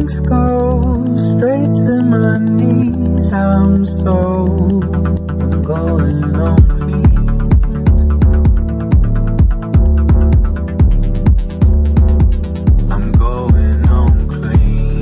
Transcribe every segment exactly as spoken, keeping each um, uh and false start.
Instincts go straight to my knees. I'm so, I'm going on clean. I'm going on clean.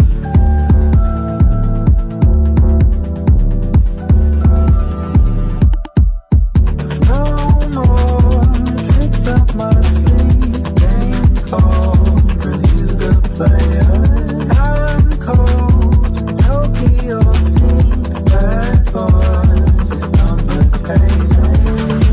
No more tricks up my sleeve. Game cold, review the players. Time cold, Tokyo scene. Bad boys is complicated.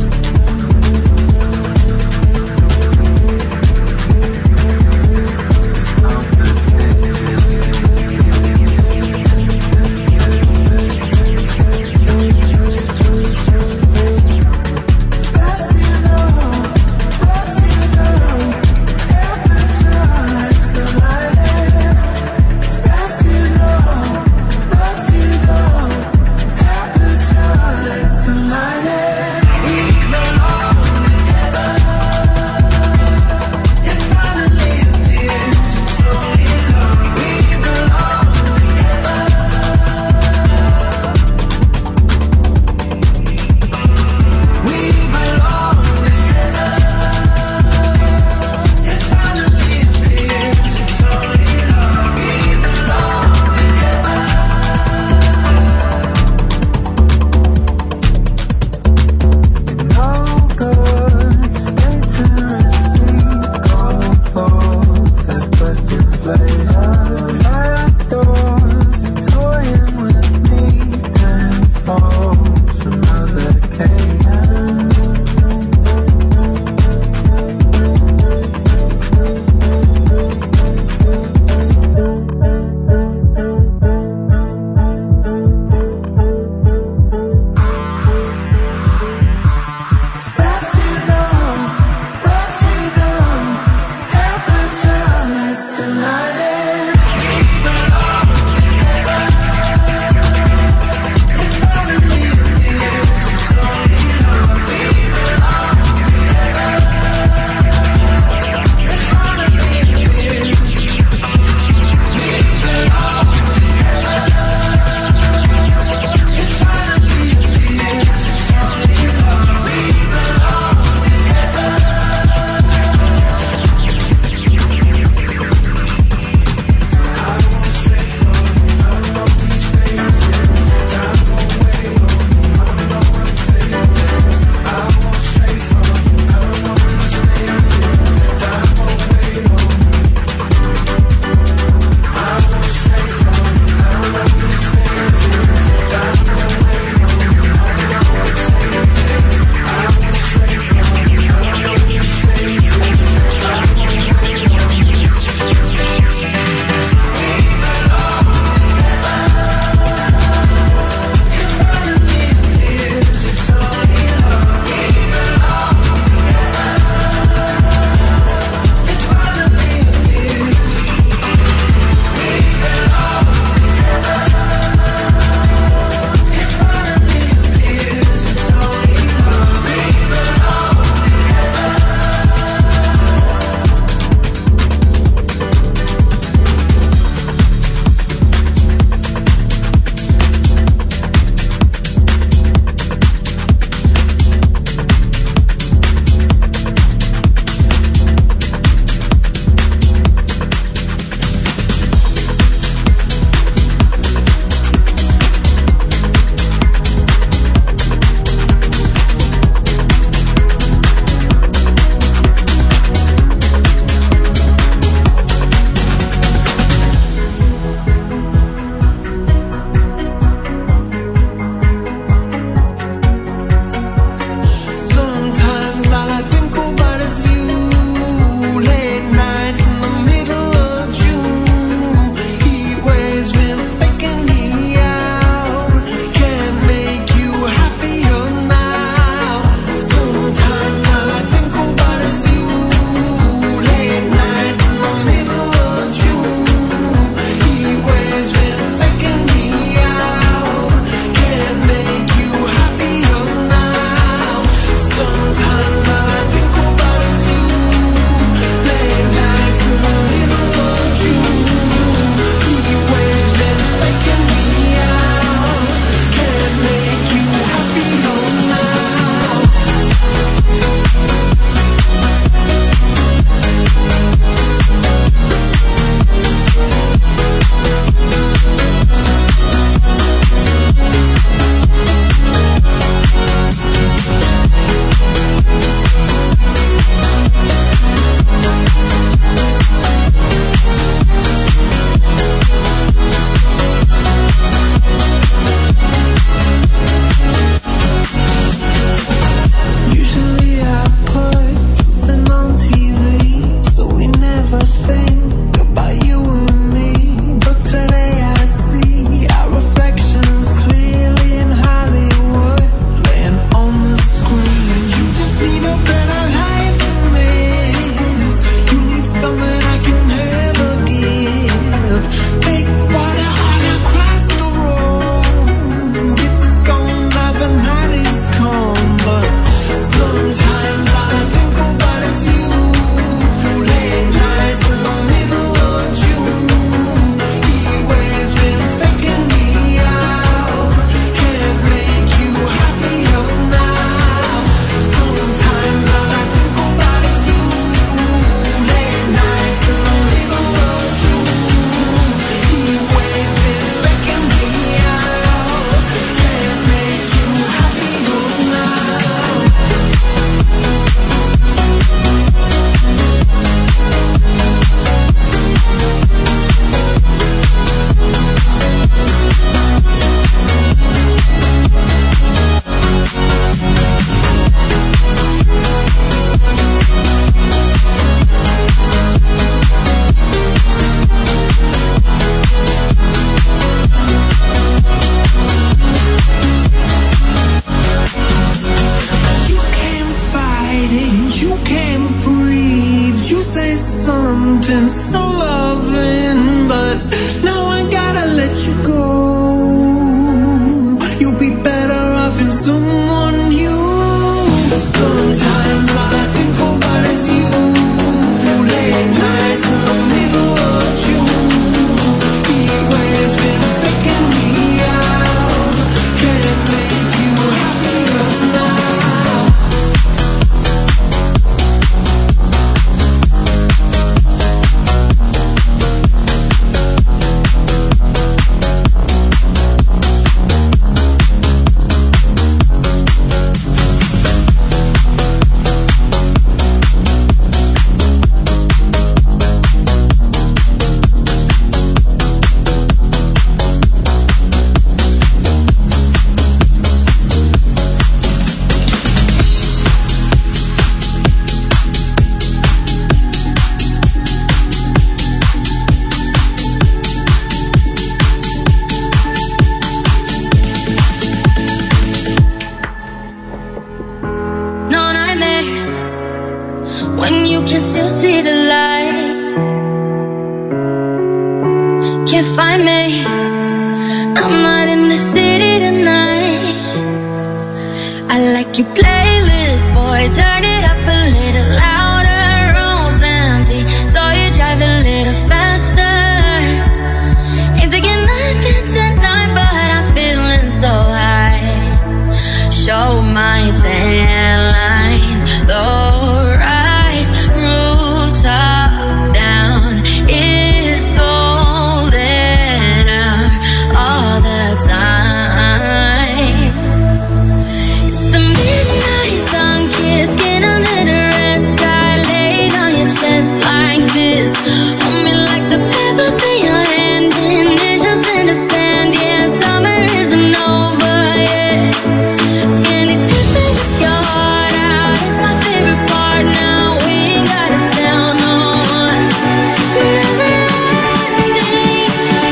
Can't find me, I'm not in the city tonight. I like your playlist, boy, turn it up a little louder. Road's empty, so you drive a little faster. Ain't taking nothing tonight, but I'm feeling so high. Show my tan lines, low rise, rooftop down. It's golden hour all the time. It's the midnight sun kiss, skin under the red sky, laid on your chest like this. Hold me like the pebbles in your hand, initials in the sand. Yeah, summer isn't over yet. Skinny dipping with your heart out, it's my favorite part now. We ain't gotta tell no one. Never ending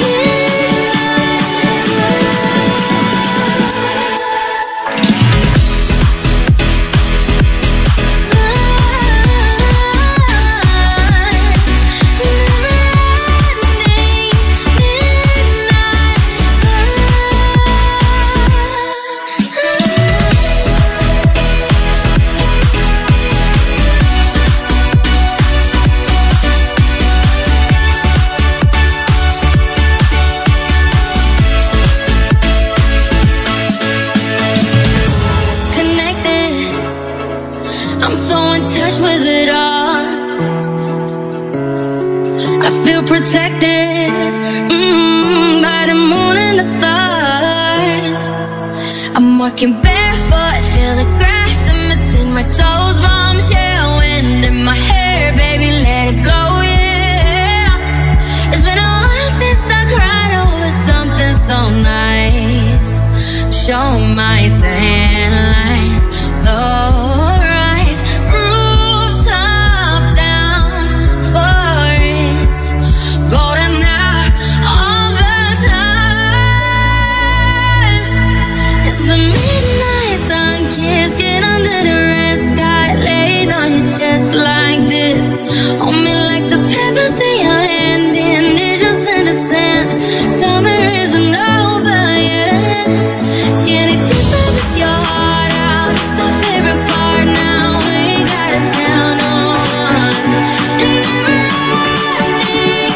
connected. I'm so in touch with it all. I feel protected mm, by the moon and the stars. I'm walking barefoot, feel the grass in between my toes. Bombshell wind in my hair, baby, let it blow, yeah. It's been a while since I cried over something so nice. Show my tan lines, low rise, roofs up, down for it. Golden hour all the time. It's the midnight sun kiss, skin under the red sky, laid on your chest like this. Hold me like the pebbles in your hand, initials in the sand. Summer isn't over yet. Skinny dipping with your heart out, it's my favorite part now. We ain't gotta tell no one. And never ending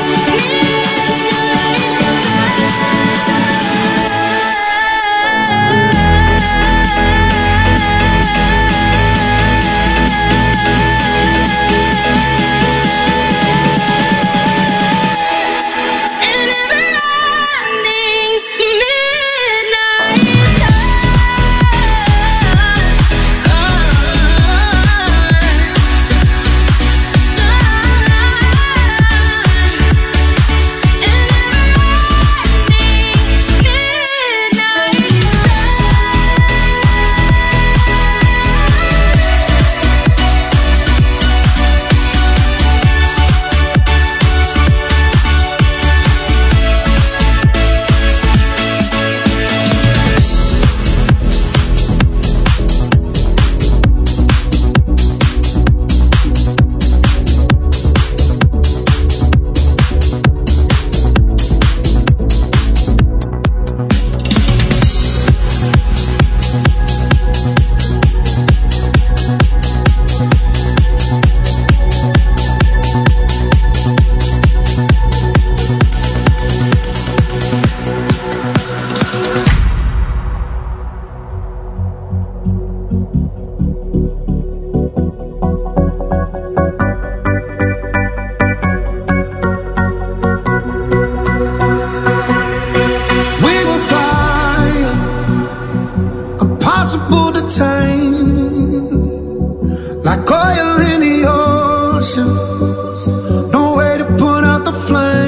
like oil in the ocean, no way to put out the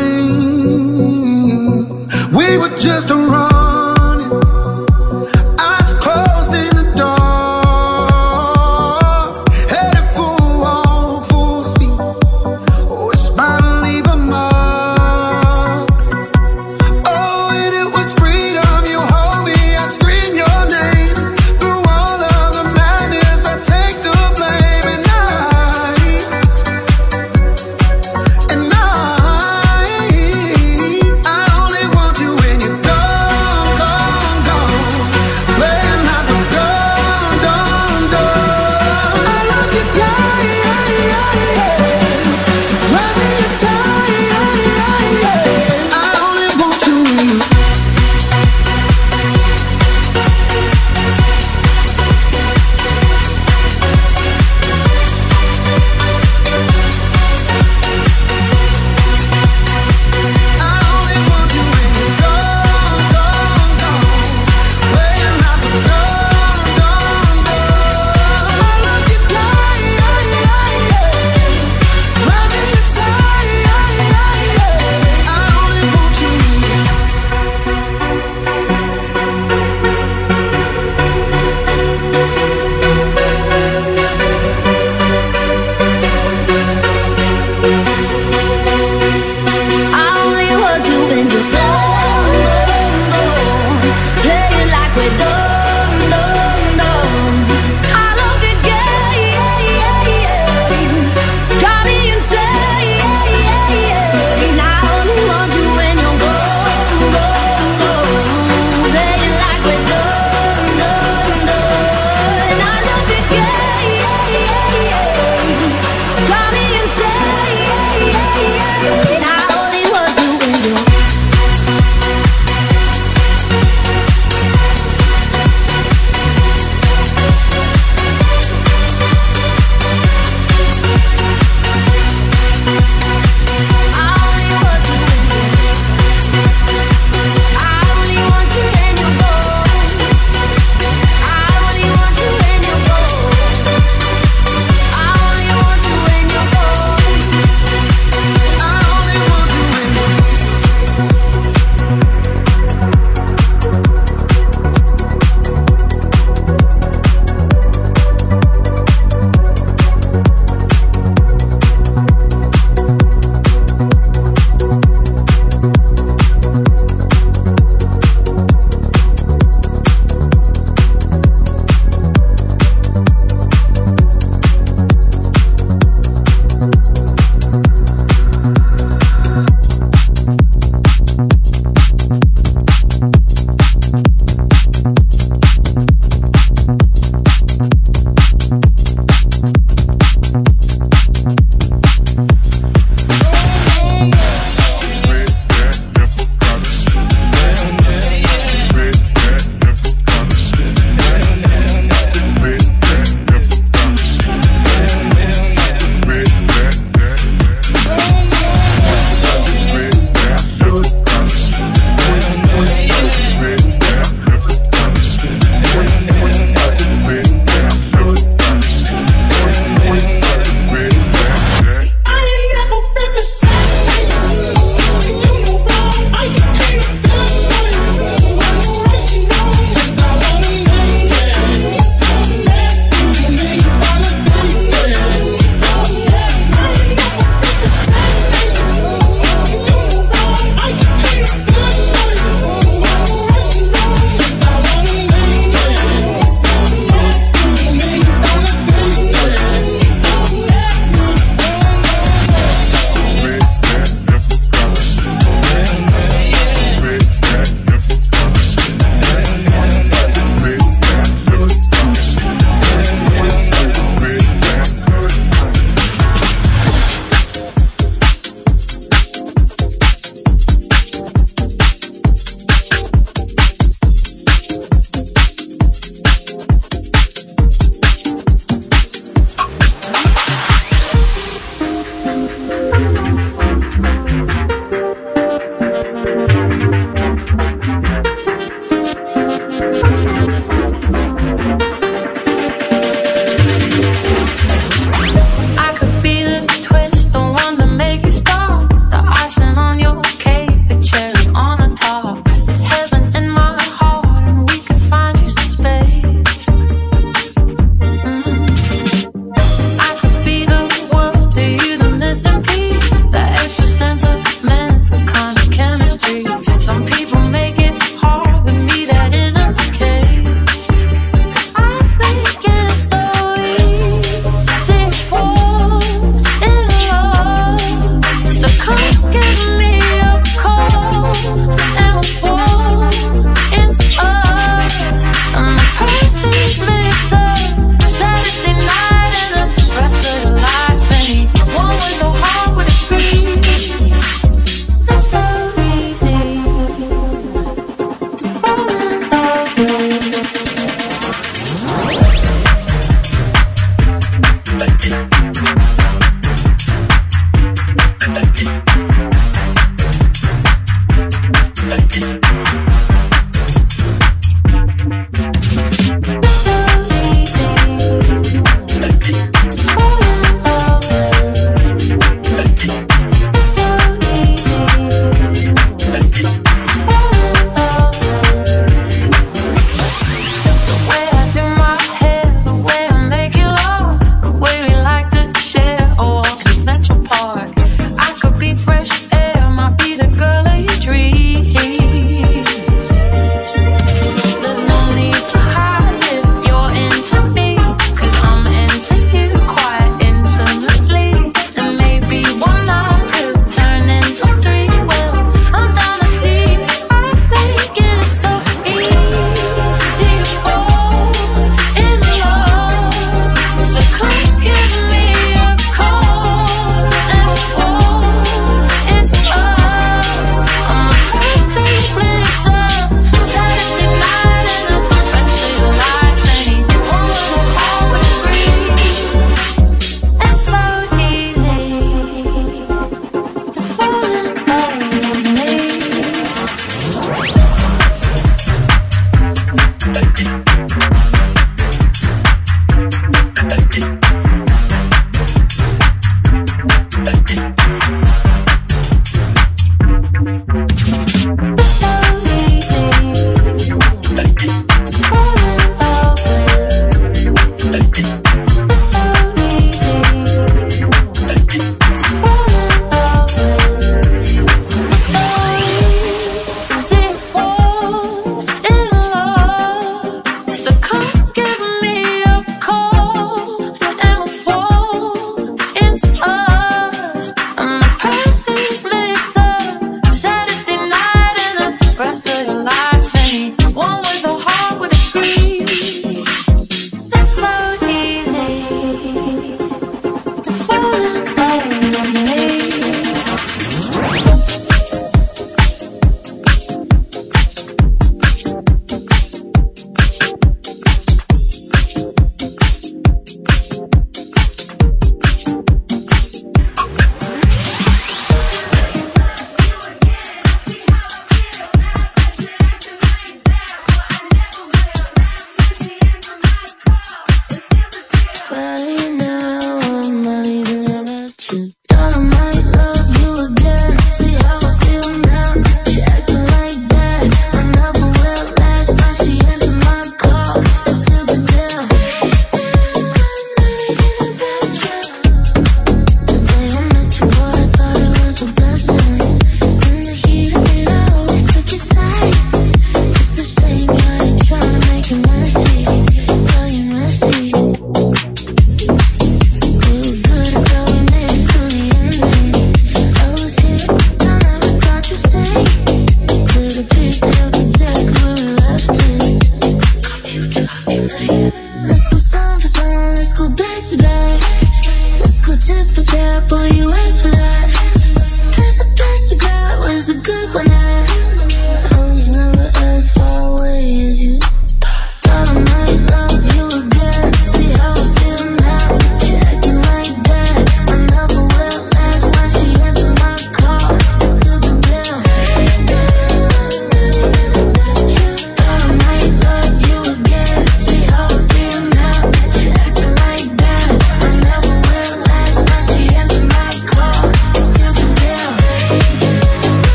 flame. We were just running, eyes closed in the dark, headed for a wall, full speed. Oh, it's about to leave a mark. Oh, and it was freedom. You hold me, I scream your name. Through all of the madness, I take the blame. And I, and I, I